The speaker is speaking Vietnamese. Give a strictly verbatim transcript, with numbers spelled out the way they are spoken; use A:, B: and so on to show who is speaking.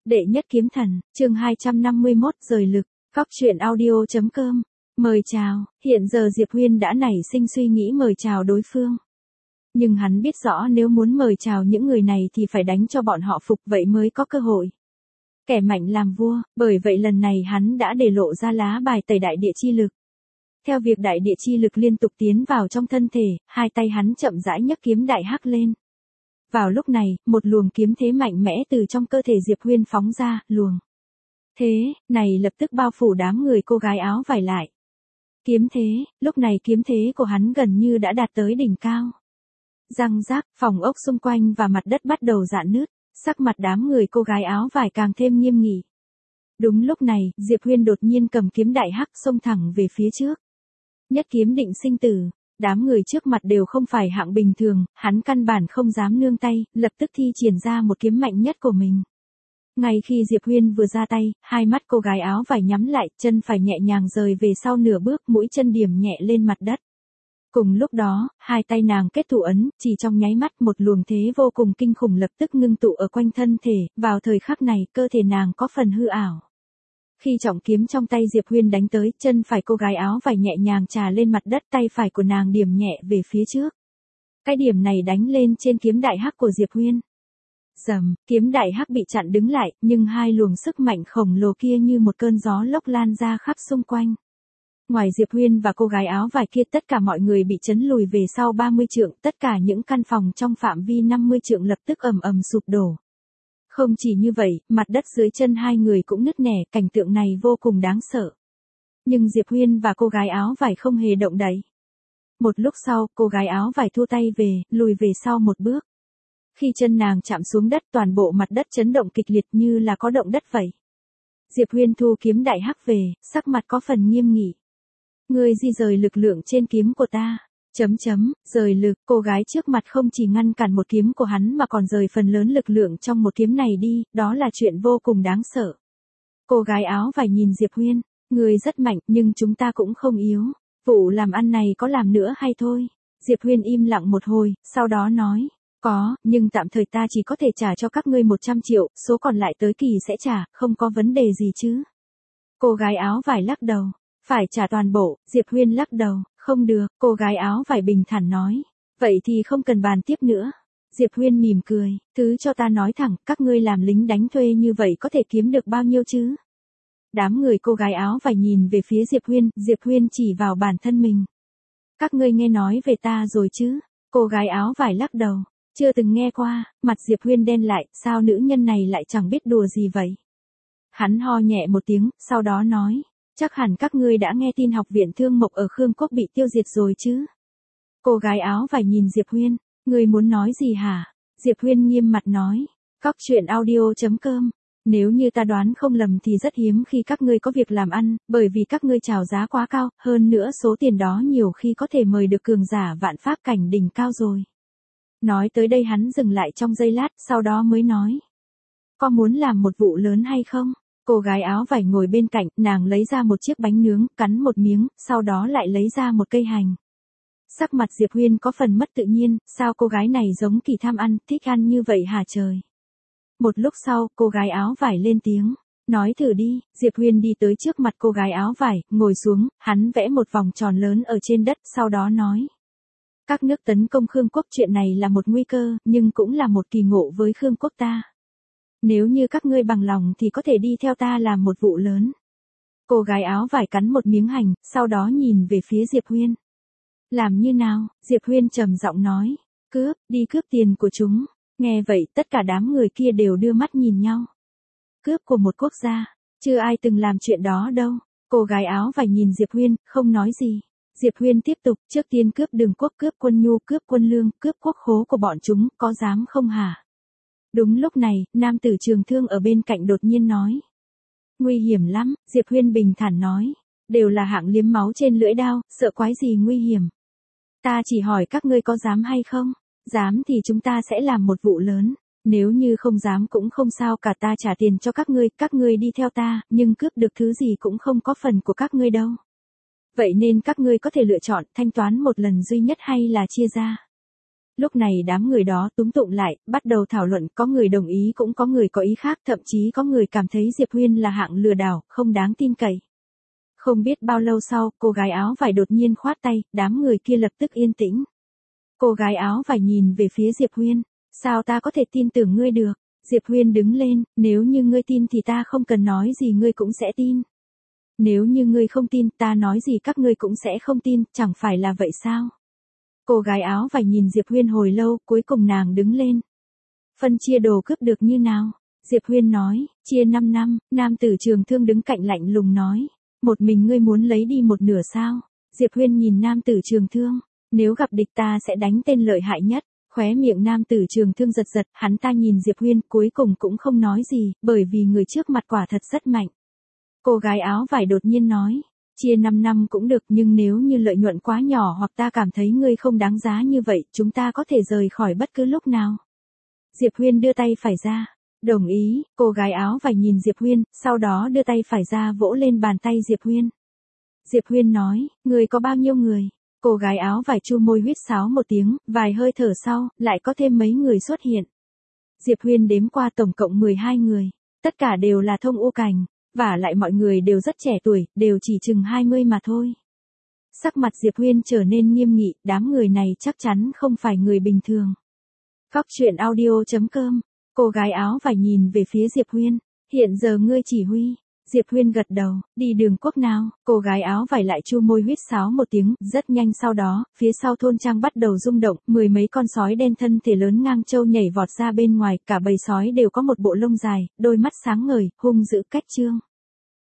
A: Đệ nhất kiếm thần, chương hai trăm năm mươi mốt, rời lực, góc truyện audio chấm com. Mời chào, hiện giờ Diệp Huyên đã nảy sinh suy nghĩ mời chào đối phương. Nhưng hắn biết rõ nếu muốn mời chào những người này thì phải đánh cho bọn họ phục vậy mới có cơ hội. Kẻ mạnh làm vua, bởi vậy lần này hắn đã để lộ ra lá bài tẩy đại địa chi lực. Theo việc đại địa chi lực liên tục tiến vào trong thân thể, hai tay hắn chậm rãi nhấc kiếm đại hắc lên. Vào lúc này, một luồng kiếm thế mạnh mẽ từ trong cơ thể Diệp Huyên phóng ra, luồng thế này lập tức bao phủ đám người cô gái áo vải lại. Kiếm thế, lúc này kiếm thế của hắn gần như đã đạt tới đỉnh cao. Răng rác, phòng ốc xung quanh và mặt đất bắt đầu rạn nứt, sắc mặt đám người cô gái áo vải càng thêm nghiêm nghị. Đúng lúc này, Diệp Huyên đột nhiên cầm kiếm đại hắc xông thẳng về phía trước. Nhất kiếm định sinh tử. Đám người trước mặt đều không phải hạng bình thường, hắn căn bản không dám nương tay, lập tức thi triển ra một kiếm mạnh nhất của mình. Ngay khi Diệp Huyên vừa ra tay, hai mắt cô gái áo vải nhắm lại, chân phải nhẹ nhàng rời về sau nửa bước, mũi chân điểm nhẹ lên mặt đất. Cùng lúc đó, hai tay nàng kết thủ ấn, chỉ trong nháy mắt một luồng thế vô cùng kinh khủng lập tức ngưng tụ ở quanh thân thể, vào thời khắc này cơ thể nàng có phần hư ảo. Khi trọng kiếm trong tay Diệp Huyên đánh tới, chân phải cô gái áo vải nhẹ nhàng trà lên mặt đất, tay phải của nàng điểm nhẹ về phía trước. Cái điểm này đánh lên trên kiếm đại hắc của Diệp Huyên. Rầm, kiếm đại hắc bị chặn đứng lại, nhưng hai luồng sức mạnh khổng lồ kia như một cơn gió lốc lan ra khắp xung quanh. Ngoài Diệp Huyên và cô gái áo vải kia, tất cả mọi người bị chấn lùi về sau ba mươi trượng, tất cả những căn phòng trong phạm vi năm mươi trượng lập tức ầm ầm sụp đổ. Không chỉ như vậy, mặt đất dưới chân hai người cũng nứt nẻ, cảnh tượng này vô cùng đáng sợ. Nhưng Diệp Huyên và cô gái áo vải không hề động đậy. Một lúc sau, cô gái áo vải thu tay về, lùi về sau một bước. Khi chân nàng chạm xuống đất, toàn bộ mặt đất chấn động kịch liệt như là có động đất vậy. Diệp Huyên thu kiếm đại hắc về, sắc mặt có phần nghiêm nghị. Ngươi di rời lực lượng trên kiếm của ta. Chấm chấm, rời lực, cô gái trước mặt không chỉ ngăn cản một kiếm của hắn mà còn rời phần lớn lực lượng trong một kiếm này đi, đó là chuyện vô cùng đáng sợ. Cô gái áo vải nhìn Diệp Huyên, người rất mạnh nhưng chúng ta cũng không yếu, vụ làm ăn này có làm nữa hay thôi? Diệp Huyên im lặng một hồi, sau đó nói, có, nhưng tạm thời ta chỉ có thể trả cho các ngươi một trăm triệu, số còn lại tới kỳ sẽ trả, không có vấn đề gì chứ? Cô gái áo vải lắc đầu, phải trả toàn bộ, Diệp Huyên lắc đầu. Không được, cô gái áo vải bình thản nói. Vậy thì không cần bàn tiếp nữa. Diệp Huyên mỉm cười, thứ cho ta nói thẳng, các ngươi làm lính đánh thuê như vậy có thể kiếm được bao nhiêu chứ? Đám người cô gái áo vải nhìn về phía Diệp Huyên, Diệp Huyên chỉ vào bản thân mình. Các ngươi nghe nói về ta rồi chứ? Cô gái áo vải lắc đầu, chưa từng nghe qua, mặt Diệp Huyên đen lại, sao nữ nhân này lại chẳng biết đùa gì vậy? Hắn ho nhẹ một tiếng, sau đó nói. Chắc hẳn các ngươi đã nghe tin học viện Thương Mộc ở Khương Quốc bị tiêu diệt rồi chứ? Cô gái áo vải nhìn Diệp Huyên, ngươi muốn nói gì hả? Diệp Huyên nghiêm mặt nói, góc truyện audio chấm com. Nếu như ta đoán không lầm thì rất hiếm khi các ngươi có việc làm ăn, bởi vì các ngươi chào giá quá cao, hơn nữa số tiền đó nhiều khi có thể mời được cường giả vạn pháp cảnh đỉnh cao rồi. Nói tới đây hắn dừng lại trong giây lát, sau đó mới nói. Có muốn làm một vụ lớn hay không? Cô gái áo vải ngồi bên cạnh, nàng lấy ra một chiếc bánh nướng, cắn một miếng, sau đó lại lấy ra một cây hành. Sắc mặt Diệp Huyên có phần mất tự nhiên, sao cô gái này giống kỳ tham ăn, thích ăn như vậy hả trời? Một lúc sau, cô gái áo vải lên tiếng, nói thử đi. Diệp Huyên đi tới trước mặt cô gái áo vải, ngồi xuống, hắn vẽ một vòng tròn lớn ở trên đất, sau đó nói. Các nước tấn công Khương Quốc, chuyện này là một nguy cơ, nhưng cũng là một kỳ ngộ với Khương Quốc ta. Nếu như các ngươi bằng lòng thì có thể đi theo ta làm một vụ lớn. Cô gái áo vải cắn một miếng hành, sau đó nhìn về phía Diệp Huyên. Làm như nào? Diệp Huyên trầm giọng nói. Cướp, đi cướp tiền của chúng. Nghe vậy, tất cả đám người kia đều đưa mắt nhìn nhau. Cướp của một quốc gia, chưa ai từng làm chuyện đó đâu. Cô gái áo vải nhìn Diệp Huyên, không nói gì. Diệp Huyên tiếp tục, trước tiên cướp đường quốc, cướp quân nhu, cướp quân lương, cướp quốc khố của bọn chúng, có dám không hả? Đúng lúc này, nam tử trường thương ở bên cạnh đột nhiên nói. Nguy hiểm lắm, Diệp Huyên bình thản nói. Đều là hạng liếm máu trên lưỡi đao, sợ quái gì nguy hiểm. Ta chỉ hỏi các ngươi có dám hay không? Dám thì chúng ta sẽ làm một vụ lớn. Nếu như không dám cũng không sao cả, ta trả tiền cho các ngươi, các ngươi đi theo ta, nhưng cướp được thứ gì cũng không có phần của các ngươi đâu. Vậy nên các ngươi có thể lựa chọn thanh toán một lần duy nhất hay là chia ra. Lúc này đám người đó túm tụm lại, bắt đầu thảo luận, có người đồng ý cũng có người có ý khác, thậm chí có người cảm thấy Diệp Huyên là hạng lừa đảo, không đáng tin cậy. Không biết bao lâu sau, cô gái áo vải đột nhiên khoát tay, đám người kia lập tức yên tĩnh. Cô gái áo vải nhìn về phía Diệp Huyên, sao ta có thể tin tưởng ngươi được? Diệp Huyên đứng lên, nếu như ngươi tin thì ta không cần nói gì ngươi cũng sẽ tin. Nếu như ngươi không tin, ta nói gì các ngươi cũng sẽ không tin, chẳng phải là vậy sao? Cô gái áo vải nhìn Diệp Huyên hồi lâu, cuối cùng nàng đứng lên. Phân chia đồ cướp được như nào? Diệp Huyên nói, chia năm năm, nam tử Trường Thương đứng cạnh lạnh lùng nói. Một mình ngươi muốn lấy đi một nửa sao? Diệp Huyên nhìn nam tử Trường Thương, nếu gặp địch ta sẽ đánh tên lợi hại nhất. Khóe miệng nam tử Trường Thương giật giật, hắn ta nhìn Diệp Huyên cuối cùng cũng không nói gì, bởi vì người trước mặt quả thật rất mạnh. Cô gái áo vải đột nhiên nói, chia năm năm cũng được nhưng nếu như lợi nhuận quá nhỏ hoặc ta cảm thấy ngươi không đáng giá như vậy, chúng ta có thể rời khỏi bất cứ lúc nào. Diệp Huyên đưa tay phải ra. Đồng ý, cô gái áo vải nhìn Diệp Huyên, sau đó đưa tay phải ra vỗ lên bàn tay Diệp Huyên. Diệp Huyên nói, ngươi có bao nhiêu người? Cô gái áo vải chu môi huýt sáo một tiếng, vài hơi thở sau, lại có thêm mấy người xuất hiện. Diệp Huyên đếm qua tổng cộng mười hai người, tất cả đều là thông u cảnh, và lại mọi người đều rất trẻ tuổi, đều chỉ chừng hai mươi mà thôi. Sắc mặt Diệp Huyên trở nên nghiêm nghị, đám người này chắc chắn không phải người bình thường. Cóc truyện audio chấm com. Cô gái áo vải nhìn về phía Diệp Huyên, hiện giờ ngươi chỉ huy. Diệp Huyên gật đầu, đi đường quốc nào? Cô gái áo vải lại chu môi huýt sáo một tiếng, rất nhanh sau đó, phía sau thôn trang bắt đầu rung động, mười mấy con sói đen thân thể lớn ngang trâu nhảy vọt ra bên ngoài, cả bầy sói đều có một bộ lông dài, đôi mắt sáng ngời, hung dữ cách trương.